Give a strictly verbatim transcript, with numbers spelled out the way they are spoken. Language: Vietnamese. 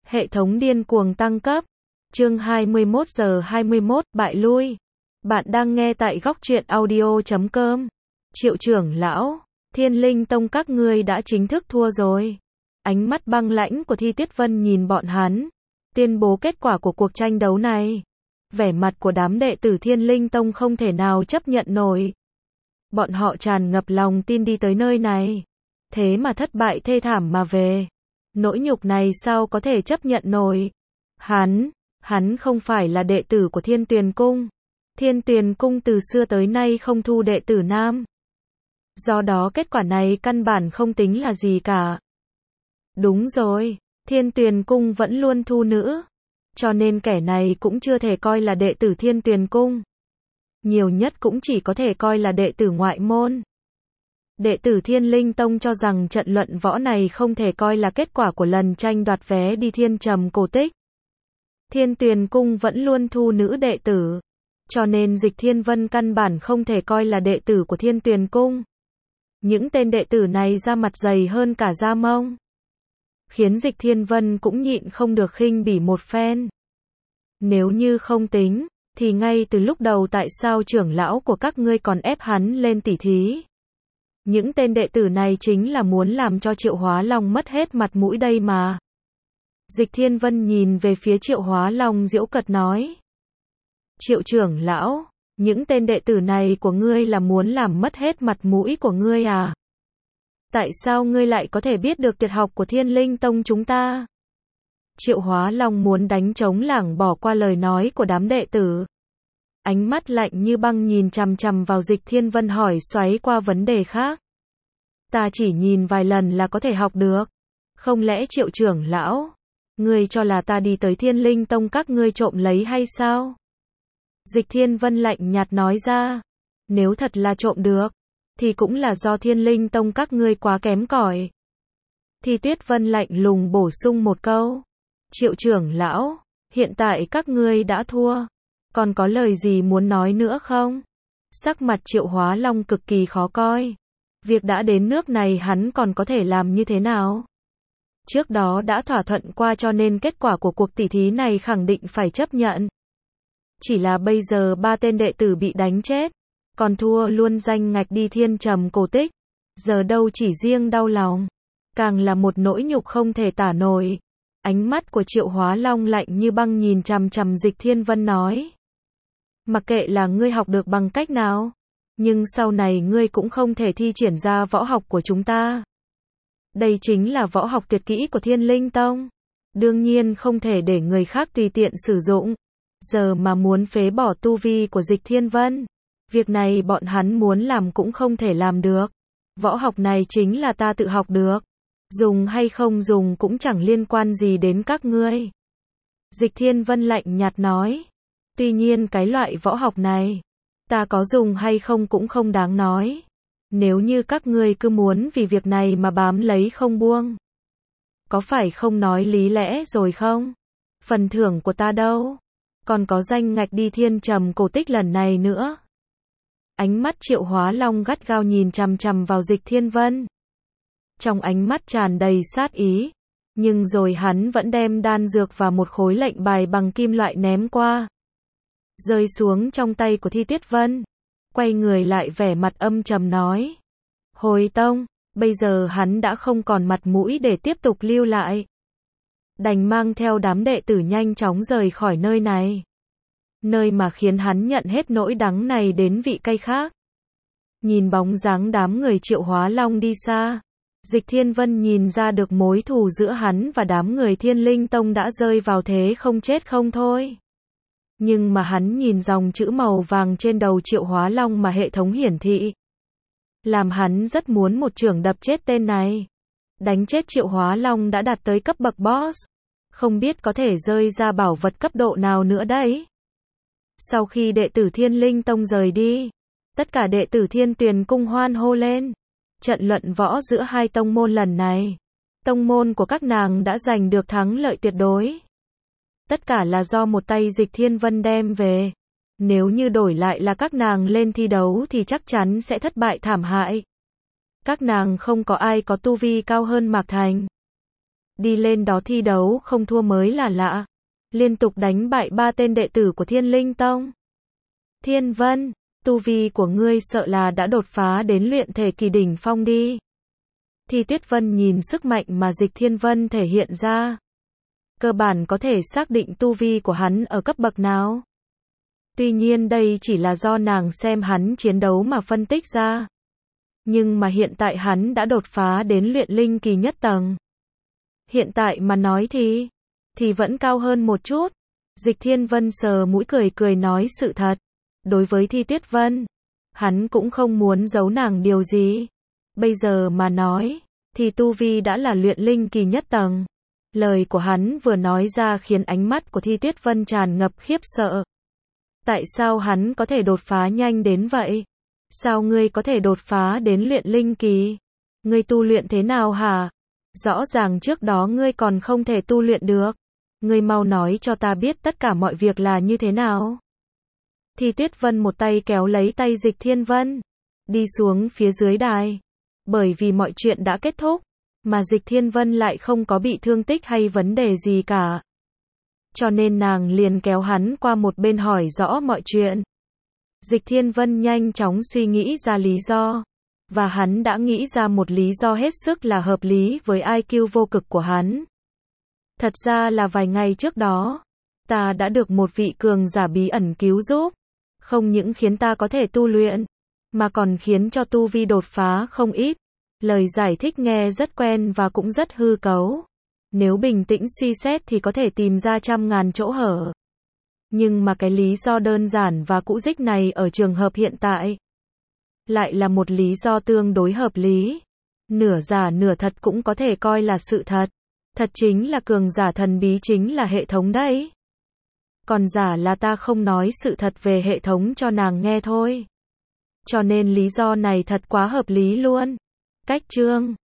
Hệ thống điên cuồng tăng cấp. Chương hai mươi mốt giờ hai mươi mốt, bại lui. Bạn đang nghe tại góc truyện audio chấm com. Triệu trưởng lão, Thiên Linh Tông các ngươi đã chính thức thua rồi. Ánh mắt băng lãnh của Thi Tuyết Vân nhìn bọn hắn, tuyên bố kết quả của cuộc tranh đấu này. Vẻ mặt của đám đệ tử Thiên Linh Tông không thể nào chấp nhận nổi. Bọn họ tràn ngập lòng tin đi tới nơi này, thế mà thất bại thê thảm mà về. Nỗi nhục này sao có thể chấp nhận nổi. Hắn, hắn không phải là đệ tử của Thiên Tuyền Cung. Thiên Tuyền Cung từ xưa tới nay không thu đệ tử nam. Do đó kết quả này căn bản không tính là gì cả. Đúng rồi, Thiên Tuyền Cung vẫn luôn thu nữ. Cho nên kẻ này cũng chưa thể coi là đệ tử Thiên Tuyền Cung. Nhiều nhất cũng chỉ có thể coi là đệ tử ngoại môn. Đệ tử Thiên Linh Tông cho rằng trận luận võ này không thể coi là kết quả của lần tranh đoạt vé đi Thiên Trầm Cổ Tích. Thiên Tuyền Cung vẫn luôn thu nữ đệ tử, cho nên Dịch Thiên Vân căn bản không thể coi là đệ tử của Thiên Tuyền Cung. Những tên đệ tử này da mặt dày hơn cả da mông, khiến Dịch Thiên Vân cũng nhịn không được khinh bỉ một phen. Nếu như không tính, thì ngay từ lúc đầu tại sao trưởng lão của các ngươi còn ép hắn lên tỉ thí? Những tên đệ tử này chính là muốn làm cho Triệu Hóa Long mất hết mặt mũi đây mà. Dịch Thiên Vân nhìn về phía Triệu Hóa Long giễu cợt nói. Triệu trưởng lão, những tên đệ tử này của ngươi là muốn làm mất hết mặt mũi của ngươi à? Tại sao ngươi lại có thể biết được tuyệt học của Thiên Linh Tông chúng ta? Triệu Hóa Long muốn đánh trống lảng bỏ qua lời nói của đám đệ tử. Ánh mắt lạnh như băng nhìn chằm chằm vào Dịch Thiên Vân hỏi xoáy qua vấn đề khác. Ta chỉ nhìn vài lần là có thể học được. Không lẽ Triệu trưởng lão, ngươi cho là ta đi tới Thiên Linh Tông các ngươi trộm lấy hay sao? Dịch Thiên Vân lạnh nhạt nói ra. Nếu thật là trộm được, thì cũng là do Thiên Linh Tông các ngươi quá kém cỏi. Thi Tuyết Vân lạnh lùng bổ sung một câu. Triệu trưởng lão, hiện tại các ngươi đã thua. Còn có lời gì muốn nói nữa không? Sắc mặt Triệu Hóa Long cực kỳ khó coi. Việc đã đến nước này hắn còn có thể làm như thế nào? Trước đó đã thỏa thuận qua cho nên kết quả của cuộc tỉ thí này khẳng định phải chấp nhận. Chỉ là bây giờ ba tên đệ tử bị đánh chết, còn thua luôn danh ngạch đi Thiên Trầm Cổ Tích. Giờ đâu chỉ riêng đau lòng, càng là một nỗi nhục không thể tả nổi. Ánh mắt của Triệu Hóa Long lạnh như băng nhìn chằm chằm Dịch Thiên Vân nói. Mặc kệ là ngươi học được bằng cách nào, nhưng sau này ngươi cũng không thể thi triển ra võ học của chúng ta. Đây chính là võ học tuyệt kỹ của Thiên Linh Tông. Đương nhiên không thể để người khác tùy tiện sử dụng. Giờ mà muốn phế bỏ tu vi của Dịch Thiên Vân, việc này bọn hắn muốn làm cũng không thể làm được. Võ học này chính là ta tự học được. Dùng hay không dùng cũng chẳng liên quan gì đến các ngươi. Dịch Thiên Vân lạnh nhạt nói. Tuy nhiên cái loại võ học này, ta có dùng hay không cũng không đáng nói. Nếu như các ngươi cứ muốn vì việc này mà bám lấy không buông, có phải không nói lý lẽ rồi không? Phần thưởng của ta đâu? Còn có danh ngạch đi Thiên Trầm Cổ Tích lần này nữa. Ánh mắt Triệu Hóa Long gắt gao nhìn chằm chằm vào Dịch Thiên Vân. Trong ánh mắt tràn đầy sát ý, nhưng rồi hắn vẫn đem đan dược và một khối lệnh bài bằng kim loại ném qua, rơi xuống trong tay của Thi Tuyết Vân. Quay người lại vẻ mặt âm trầm nói. Hồi tông, bây giờ hắn đã không còn mặt mũi để tiếp tục lưu lại. Đành mang theo đám đệ tử nhanh chóng rời khỏi nơi này. Nơi mà khiến hắn nhận hết nỗi đắng này đến vị cay khác. Nhìn bóng dáng đám người Triệu Hóa Long đi xa, Dịch Thiên Vân nhìn ra được mối thù giữa hắn và đám người Thiên Linh Tông đã rơi vào thế không chết không thôi. Nhưng mà hắn nhìn dòng chữ màu vàng trên đầu Triệu Hóa Long mà hệ thống hiển thị, làm hắn rất muốn một chưởng đập chết tên này. Đánh chết Triệu Hóa Long đã đạt tới cấp bậc boss, không biết có thể rơi ra bảo vật cấp độ nào nữa đấy. Sau khi đệ tử Thiên Linh Tông rời đi, tất cả đệ tử Thiên Tuyền Cung hoan hô lên. Trận luận võ giữa hai tông môn lần này, tông môn của các nàng đã giành được thắng lợi tuyệt đối. Tất cả là do một tay Dịch Thiên Vân đem về. Nếu như đổi lại là các nàng lên thi đấu thì chắc chắn sẽ thất bại thảm hại. Các nàng không có ai có tu vi cao hơn Mạc Thành. đi lên đó thi đấu không thua mới là lạ. Liên tục đánh bại ba tên đệ tử của Thiên Linh Tông. Thiên Vân, tu vi của ngươi sợ là đã đột phá đến luyện thể kỳ đỉnh phong đi. Thi Tuyết Vân nhìn sức mạnh mà Dịch Thiên Vân thể hiện ra. Cơ bản có thể xác định tu vi của hắn ở cấp bậc nào. Tuy nhiên đây chỉ là do nàng xem hắn chiến đấu mà phân tích ra. Nhưng mà hiện tại hắn đã đột phá đến luyện linh kỳ nhất tầng. Hiện tại mà nói thì, thì vẫn cao hơn một chút. Dịch Thiên Vân sờ mũi cười cười nói sự thật. Đối với Thi Tuyết Vân, hắn cũng không muốn giấu nàng điều gì. Bây giờ mà nói, thì tu vi đã là luyện linh kỳ nhất tầng. Lời của hắn vừa nói ra khiến ánh mắt của Thi Tuyết Vân tràn ngập khiếp sợ. Tại sao hắn có thể đột phá nhanh đến vậy? Sao ngươi có thể đột phá đến luyện linh kỳ? Ngươi tu luyện thế nào hả? Rõ ràng trước đó ngươi còn không thể tu luyện được. Ngươi mau nói cho ta biết tất cả mọi việc là như thế nào. Thi Tuyết Vân một tay kéo lấy tay Dịch Thiên Vân, đi xuống phía dưới đài. Bởi vì mọi chuyện đã kết thúc, mà Dịch Thiên Vân lại không có bị thương tích hay vấn đề gì cả. Cho nên nàng liền kéo hắn qua một bên hỏi rõ mọi chuyện. Dịch Thiên Vân nhanh chóng suy nghĩ ra lý do. Và hắn đã nghĩ ra một lý do hết sức là hợp lý với i kiu vô cực của hắn. Thật ra là vài ngày trước đó, ta đã được một vị cường giả bí ẩn cứu giúp. Không những khiến ta có thể tu luyện, mà còn khiến cho tu vi đột phá không ít. Lời giải thích nghe rất quen và cũng rất hư cấu. Nếu bình tĩnh suy xét thì có thể tìm ra trăm ngàn chỗ hở. Nhưng mà cái lý do đơn giản và cũ dích này ở trường hợp hiện tại lại là một lý do tương đối hợp lý. Nửa giả nửa thật cũng có thể coi là sự thật. Thật chính là cường giả thần bí chính là hệ thống đấy. Còn giả là ta không nói sự thật về hệ thống cho nàng nghe thôi. Cho nên lý do này thật quá hợp lý luôn. Cách chương